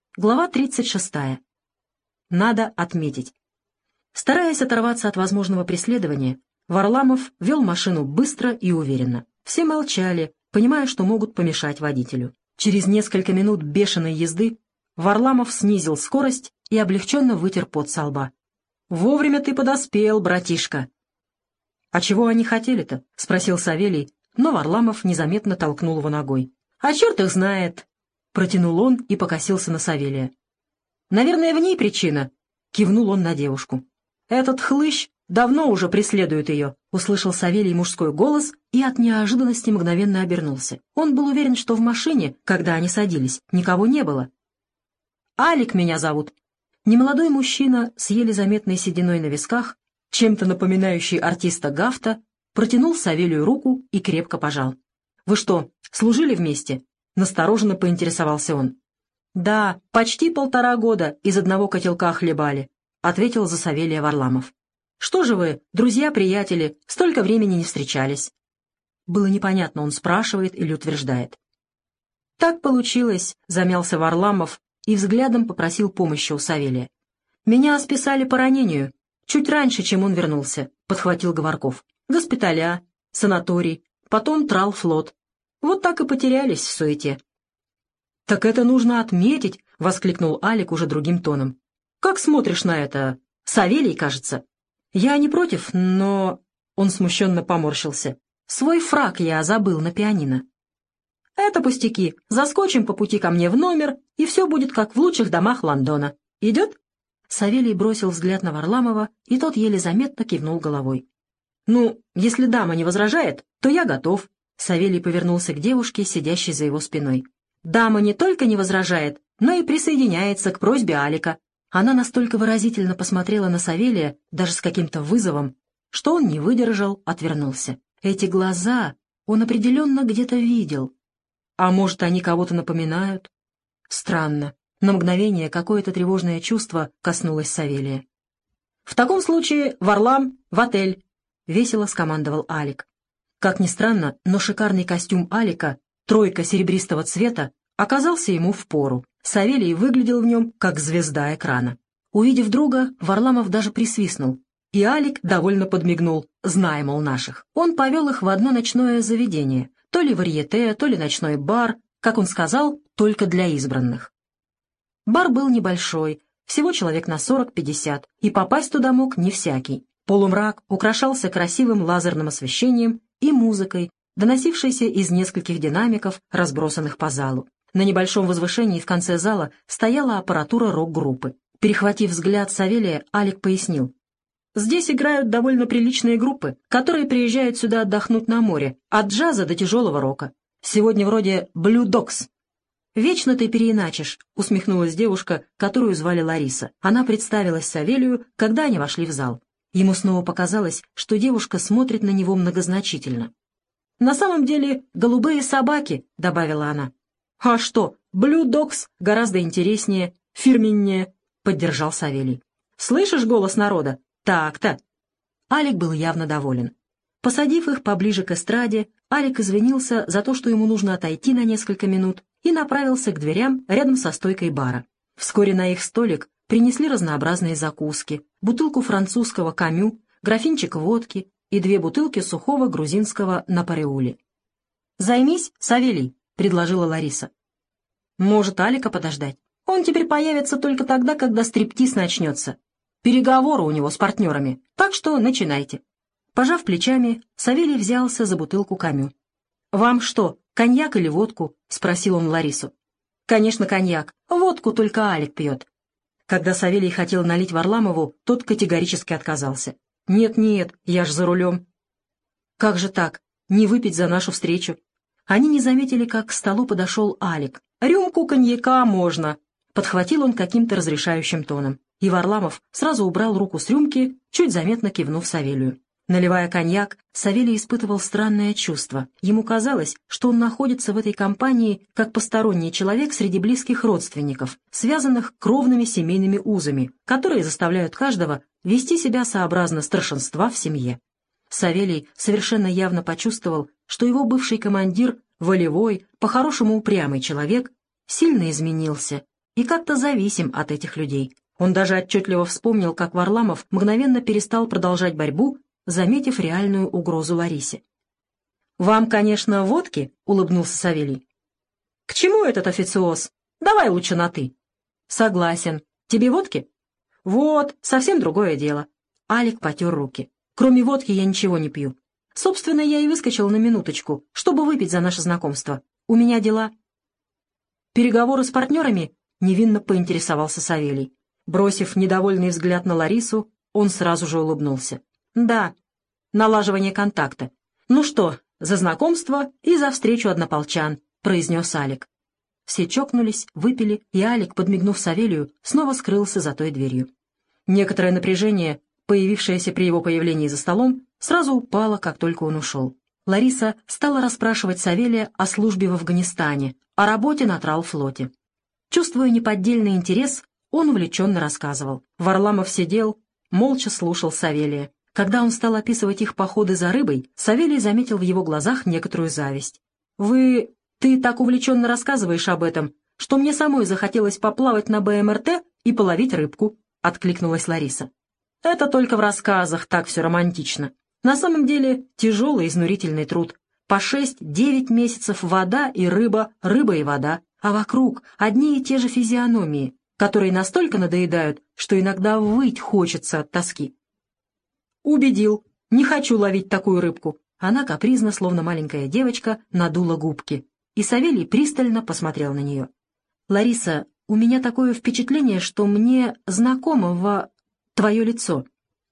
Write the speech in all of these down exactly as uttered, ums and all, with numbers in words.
Глава тридцать шестая. Надо отметить. Стараясь оторваться от возможного преследования, Варламов вел машину быстро и уверенно. Все молчали, понимая, что могут помешать водителю. Через несколько минут бешеной езды Варламов снизил скорость и облегченно вытер пот со лба. «Вовремя ты подоспел, братишка!» «А чего они хотели-то?» — спросил Савелий, но Варламов незаметно толкнул его ногой. «А черт их знает!» — протянул он и покосился на Савелия. «Наверное, в ней причина», — кивнул он на девушку. «Этот хлыщ давно уже преследует ее», — услышал Савелий мужской голос и от неожиданности мгновенно обернулся. Он был уверен, что в машине, когда они садились, никого не было. «Алик меня зовут». Немолодой мужчина с еле заметной сединой на висках, чем-то напоминающий артиста Гафта, протянул Савелию руку и крепко пожал. «Вы что, служили вместе?» — настороженно поинтересовался он. «Да, почти полтора года из одного котелка хлебали», — ответил за Савелия Варламов. «Что же вы, друзья-приятели, столько времени не встречались?» Было непонятно, он спрашивает или утверждает. «Так получилось», — замялся Варламов и взглядом попросил помощи у Савелия. «Меня списали по ранению, чуть раньше, чем он вернулся», — подхватил Говорков. «Госпиталя, санаторий, потом трал-флот. Вот так и потерялись в суете». «Так это нужно отметить», — воскликнул Алик уже другим тоном. «Как смотришь на это? Савелий, кажется». «Я не против, но...» — он смущенно поморщился. «Свой фрак я забыл на пианино». «Это пустяки. Заскочим по пути ко мне в номер, и все будет как в лучших домах Лондона. Идет?» Савелий бросил взгляд на Варламова, и тот еле заметно кивнул головой. «Ну, если дама не возражает, то я готов». Савелий повернулся к девушке, сидящей за его спиной. «Дама не только не возражает, но и присоединяется к просьбе Алика». Она настолько выразительно посмотрела на Савелия, даже с каким-то вызовом, что он не выдержал, отвернулся. Эти глаза он определенно где-то видел. А может, они кого-то напоминают? Странно. На мгновение какое-то тревожное чувство коснулось Савелия. «В таком случае, Варлам, в отель!» — весело скомандовал Алик. Как ни странно, но шикарный костюм Алика, тройка серебристого цвета, оказался ему впору. Савелий выглядел в нем, как звезда экрана. Увидев друга, Варламов даже присвистнул, и Алик довольно подмигнул, зная, мол, наших. Он повел их в одно ночное заведение, то ли варьете, то ли ночной бар, как он сказал, только для избранных. Бар был небольшой, всего человек на сорок-пятьдесят, и попасть туда мог не всякий. Полумрак украшался красивым лазерным освещением и музыкой, доносившейся из нескольких динамиков, разбросанных по залу. На небольшом возвышении в конце зала стояла аппаратура рок-группы. Перехватив взгляд Савелия, Алик пояснил. «Здесь играют довольно приличные группы, которые приезжают сюда отдохнуть на море, от джаза до тяжелого рока. Сегодня вроде Blue Dogs». «Вечно ты переиначишь», — усмехнулась девушка, которую звали Лариса. Она представилась Савелию, когда они вошли в зал. Ему снова показалось, что девушка смотрит на него многозначительно. «На самом деле голубые собаки», — добавила она. «А что, Blue Dogs гораздо интереснее, фирменнее», — поддержал Савелий. «Слышишь голос народа? Так-то». Алик был явно доволен. Посадив их поближе к эстраде, Алик извинился за то, что ему нужно отойти на несколько минут, и направился к дверям рядом со стойкой бара. Вскоре на их столик принесли разнообразные закуски, бутылку французского камю, графинчик водки и две бутылки сухого грузинского напареули. «Займись, Савелий», — предложила Лариса. «Может, Алика подождать? Он теперь появится только тогда, когда стриптиз начнется. Переговоры у него с партнерами, так что начинайте». Пожав плечами, Савелий взялся за бутылку камю. «Вам что, коньяк или водку?» — спросил он Ларису. «Конечно, коньяк. Водку только Алик пьет». Когда Савелий хотел налить Варламову, тот категорически отказался. «Нет-нет, я ж за рулем». «Как же так? Не выпить за нашу встречу?» Они не заметили, как к столу подошел Алик. «Рюмку коньяка можно», — подхватил он каким-то разрешающим тоном. И Варламов сразу убрал руку с рюмки, чуть заметно кивнув Савелию. Наливая коньяк, Савелий испытывал странное чувство. Ему казалось, что он находится в этой компании как посторонний человек среди близких родственников, связанных кровными семейными узами, которые заставляют каждого вести себя сообразно старшинства в семье. Савелий совершенно явно почувствовал, что его бывший командир, волевой, по-хорошему упрямый человек, сильно изменился и как-то зависим от этих людей. Он даже отчетливо вспомнил, как Варламов мгновенно перестал продолжать борьбу, заметив реальную угрозу Ларисе. «Вам, конечно, водки?» — улыбнулся Савелий. «К чему этот официоз? Давай лучше на «ты». «Согласен. Тебе водки?» «Вот, совсем другое дело». Алик потер руки. «Кроме водки я ничего не пью. Собственно, я и выскочил на минуточку, чтобы выпить за наше знакомство. У меня дела». «Переговоры с партнерами?» — невинно поинтересовался Савелий. Бросив недовольный взгляд на Ларису, он сразу же улыбнулся. «Да, налаживание контакта. Ну что, за знакомство и за встречу однополчан», — произнес Алик. Все чокнулись, выпили, и Алик, подмигнув Савелию, снова скрылся за той дверью. Некоторое напряжение, появившееся при его появлении за столом, сразу упало, как только он ушел. Лариса стала расспрашивать Савелия о службе в Афганистане, о работе на тралфлоте. Чувствуя неподдельный интерес, он увлеченно рассказывал. Варламов сидел, молча слушал Савелия. Когда он стал описывать их походы за рыбой, Савелий заметил в его глазах некоторую зависть. «Вы... ты так увлеченно рассказываешь об этом, что мне самой захотелось поплавать на бэ эм эр тэ и половить рыбку», — откликнулась Лариса. «Это только в рассказах так все романтично. На самом деле тяжелый изнурительный труд. По шесть-девять месяцев вода и рыба, рыба и вода, а вокруг одни и те же физиономии, которые настолько надоедают, что иногда выть хочется от тоски». «Убедил. Не хочу ловить такую рыбку». Она капризно, словно маленькая девочка, надула губки, и Савелий пристально посмотрел на нее. «Лариса, у меня такое впечатление, что мне знакомо во... твое лицо».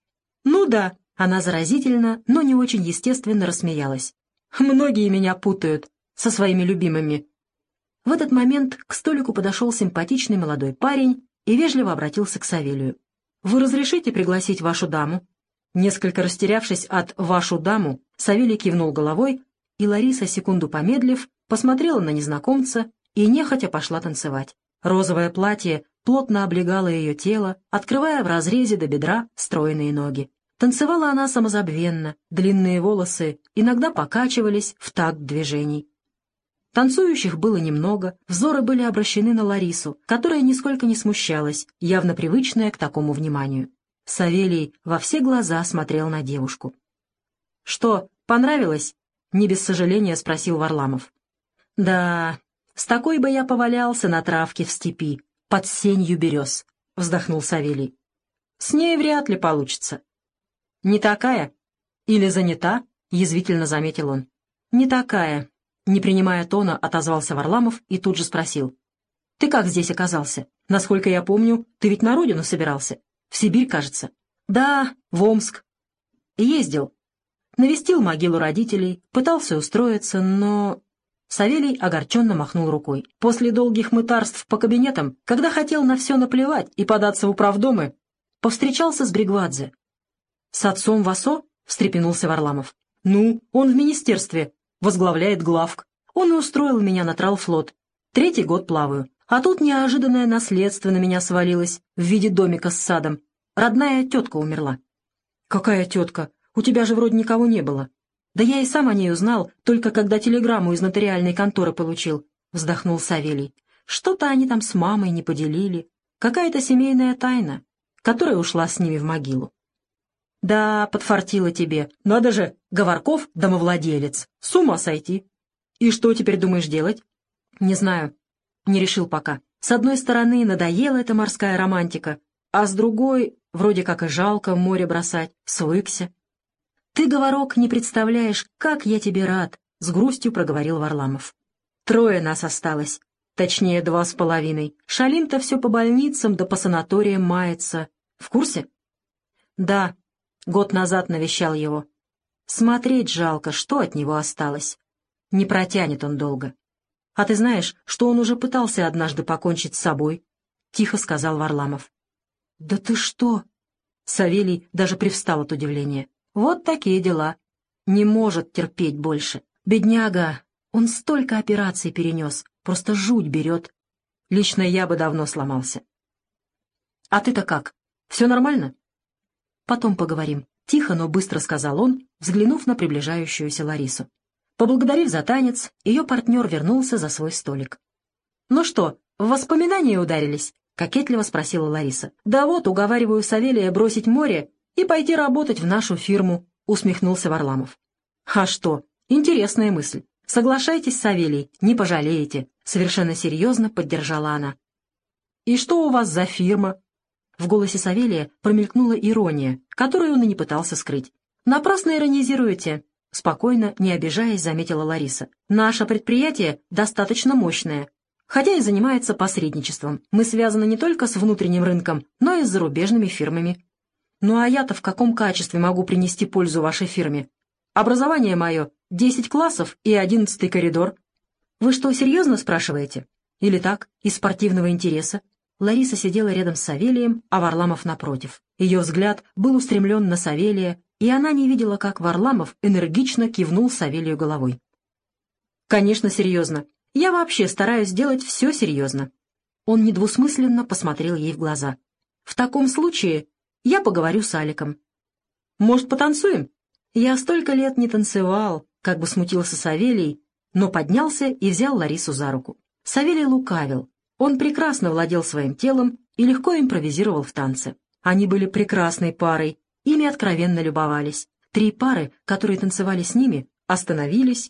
«Ну да», — она заразительно, но не очень естественно рассмеялась. «Многие меня путают со своими любимыми». В этот момент к столику подошел симпатичный молодой парень и вежливо обратился к Савелию. «Вы разрешите пригласить вашу даму?» Несколько растерявшись от «вашу даму», Савелий кивнул головой, и Лариса, секунду помедлив, посмотрела на незнакомца и нехотя пошла танцевать. Розовое платье плотно облегало ее тело, открывая в разрезе до бедра стройные ноги. Танцевала она самозабвенно, длинные волосы иногда покачивались в такт движений. Танцующих было немного, взоры были обращены на Ларису, которая нисколько не смущалась, явно привычная к такому вниманию. Савелий во все глаза смотрел на девушку. «Что, понравилось?» — не без сожаления спросил Варламов. «Да, с такой бы я повалялся на травке в степи, под сенью берез», — вздохнул Савелий. «С ней вряд ли получится». «Не такая? Или занята?» — язвительно заметил он. «Не такая», — не принимая тона, отозвался Варламов и тут же спросил. «Ты как здесь оказался? Насколько я помню, ты ведь на родину собирался. В Сибирь, кажется». «Да, в Омск». «Ездил. Навестил могилу родителей, пытался устроиться, но...» Савелий огорченно махнул рукой. «После долгих мытарств по кабинетам, когда хотел на все наплевать и податься в управдомы, повстречался с Бригвадзе». «С отцом в ОСО?» — встрепенулся Варламов. «Ну, он в министерстве, возглавляет главк. Он и устроил меня на тралфлот. Третий год плаваю. А тут неожиданное наследство на меня свалилось в виде домика с садом. Родная тетка умерла». «Какая тетка? У тебя же вроде никого не было». «Да я и сам о ней узнал, только когда телеграмму из нотариальной конторы получил», — вздохнул Савелий. «Что-то они там с мамой не поделили. Какая-то семейная тайна, которая ушла с ними в могилу». «Да, подфартило тебе. Надо же, Говорков — домовладелец. С ума сойти. И что теперь думаешь делать?» «Не знаю. Не решил пока. С одной стороны, надоела эта морская романтика, а с другой, вроде как и жалко море бросать, свыкся». «Ты, Говорок, не представляешь, как я тебе рад», — с грустью проговорил Варламов. «Трое нас осталось. Точнее, два с половиной. Шалим-то все по больницам да по санаториям мается. В курсе?» «Да. Год назад навещал его. Смотреть жалко, что от него осталось. Не протянет он долго. А ты знаешь, что он уже пытался однажды покончить с собой?» — тихо сказал Варламов. «Да ты что?» Савелий даже привстал от удивления. «Вот такие дела. Не может терпеть больше. Бедняга, он столько операций перенес, просто жуть берет. Лично я бы давно сломался». «А ты-то как? Все нормально?» «Потом поговорим», — тихо, но быстро сказал он, взглянув на приближающуюся Ларису. Поблагодарив за танец, ее партнер вернулся за свой столик. «Ну что, в воспоминания ударились?» — кокетливо спросила Лариса. «Да вот, уговариваю Савелия бросить море и пойти работать в нашу фирму», — усмехнулся Варламов. «А что? Интересная мысль. Соглашайтесь, Савелий, не пожалеете», — совершенно серьезно поддержала она. «И что у вас за фирма?» В голосе Савелия промелькнула ирония, которую он и не пытался скрыть. «Напрасно иронизируете», — спокойно, не обижаясь, заметила Лариса. «Наше предприятие достаточно мощное, хотя и занимается посредничеством. Мы связаны не только с внутренним рынком, но и с зарубежными фирмами». «Ну а я-то в каком качестве могу принести пользу вашей фирме? Образование мое — десять классов и одиннадцатый коридор». «Вы что, серьезно спрашиваете? Или так, из спортивного интереса?» Лариса сидела рядом с Савелием, а Варламов напротив. Ее взгляд был устремлен на Савелия, и она не видела, как Варламов энергично кивнул Савелию головой. «Конечно, серьезно. Я вообще стараюсь делать все серьезно». Он недвусмысленно посмотрел ей в глаза. «В таком случае я поговорю с Аликом». «Может, потанцуем?» «Я столько лет не танцевал», — как бы смутился Савелий, но поднялся и взял Ларису за руку. Савелий лукавил. Он прекрасно владел своим телом и легко импровизировал в танце. Они были прекрасной парой, ими откровенно любовались. Три пары, которые танцевали с ними, остановились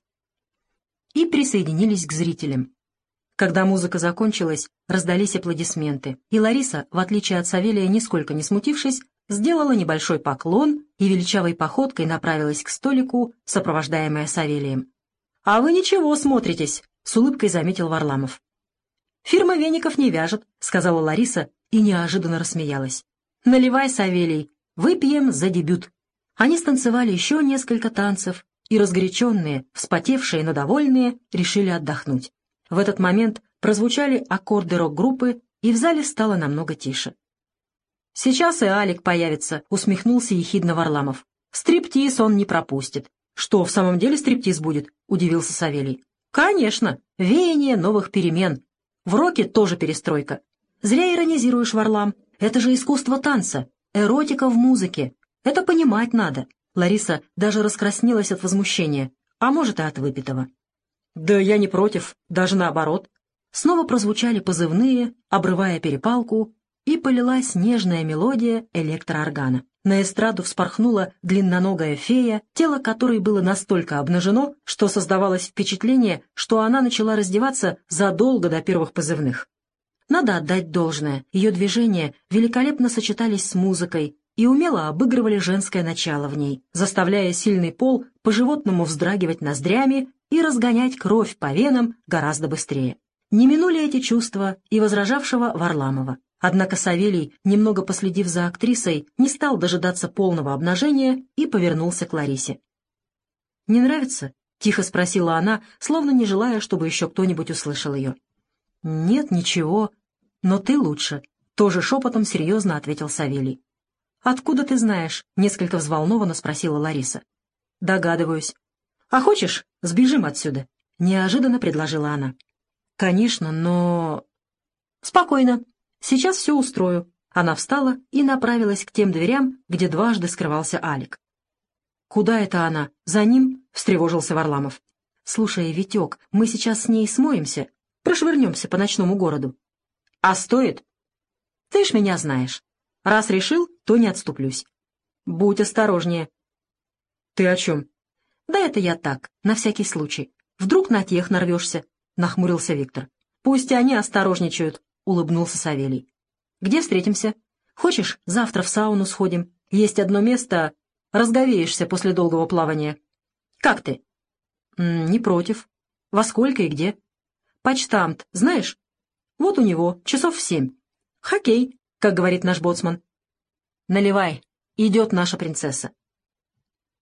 и присоединились к зрителям. Когда музыка закончилась, раздались аплодисменты, и Лариса, в отличие от Савелия, нисколько не смутившись, сделала небольшой поклон и величавой походкой направилась к столику, сопровождаемая Савелием. «А вы ничего смотритесь», — с улыбкой заметил Варламов. «Фирма веников не вяжет», — сказала Лариса и неожиданно рассмеялась. «Наливай, Савелий, выпьем за дебют». Они станцевали еще несколько танцев, и разгоряченные, вспотевшие, но довольные, решили отдохнуть. В этот момент прозвучали аккорды рок-группы, и в зале стало намного тише. «Сейчас и Алик появится», — усмехнулся ехидно Варламов. «Стриптиз он не пропустит». «Что, в самом деле стриптиз будет?» — удивился Савелий. «Конечно, веяние новых перемен. В роке тоже перестройка. Зря иронизируешь, Варлам. Это же искусство танца, эротика в музыке. Это понимать надо». Лариса даже раскраснелась от возмущения, а может и от выпитого. «Да я не против, даже наоборот». Снова прозвучали позывные, обрывая перепалку, и полилась нежная мелодия электрооргана. На эстраду вспорхнула длинноногая фея, тело которой было настолько обнажено, что создавалось впечатление, что она начала раздеваться задолго до первых позывных. Надо отдать должное, ее движения великолепно сочетались с музыкой и умело обыгрывали женское начало в ней, заставляя сильный пол по-животному вздрагивать ноздрями и разгонять кровь по венам гораздо быстрее. Не минули эти чувства и возражавшего Варламова. Однако Савелий, немного последив за актрисой, не стал дожидаться полного обнажения и повернулся к Ларисе. «Не нравится?» — тихо спросила она, словно не желая, чтобы еще кто-нибудь услышал ее. «Нет, ничего, но ты лучше», — тоже шепотом серьезно ответил Савелий. «Откуда ты знаешь?» — несколько взволнованно спросила Лариса. «Догадываюсь. А хочешь, сбежим отсюда?» — неожиданно предложила она. «Конечно, но...» «Спокойно. Сейчас все устрою». Она встала и направилась к тем дверям, где дважды скрывался Алик. «Куда это она? За ним?» — встревожился Варламов. «Слушай, Витек, мы сейчас с ней смоемся, прошвырнемся по ночному городу». «А стоит?» «Ты ж меня знаешь. Раз решил, то не отступлюсь. Будь осторожнее». «Ты о чем?» «Да это я так, на всякий случай. Вдруг на тех нарвешься», — нахмурился Виктор. «Пусть они осторожничают», — улыбнулся Савелий. «Где встретимся? Хочешь, завтра в сауну сходим? Есть одно место, разговеешься после долгого плавания. Как ты?» М -м, «Не против. Во сколько и где?» «Почтамт, знаешь? Вот у него, часов в семь. Хоккей, как говорит наш боцман». «Наливай, идет наша принцесса».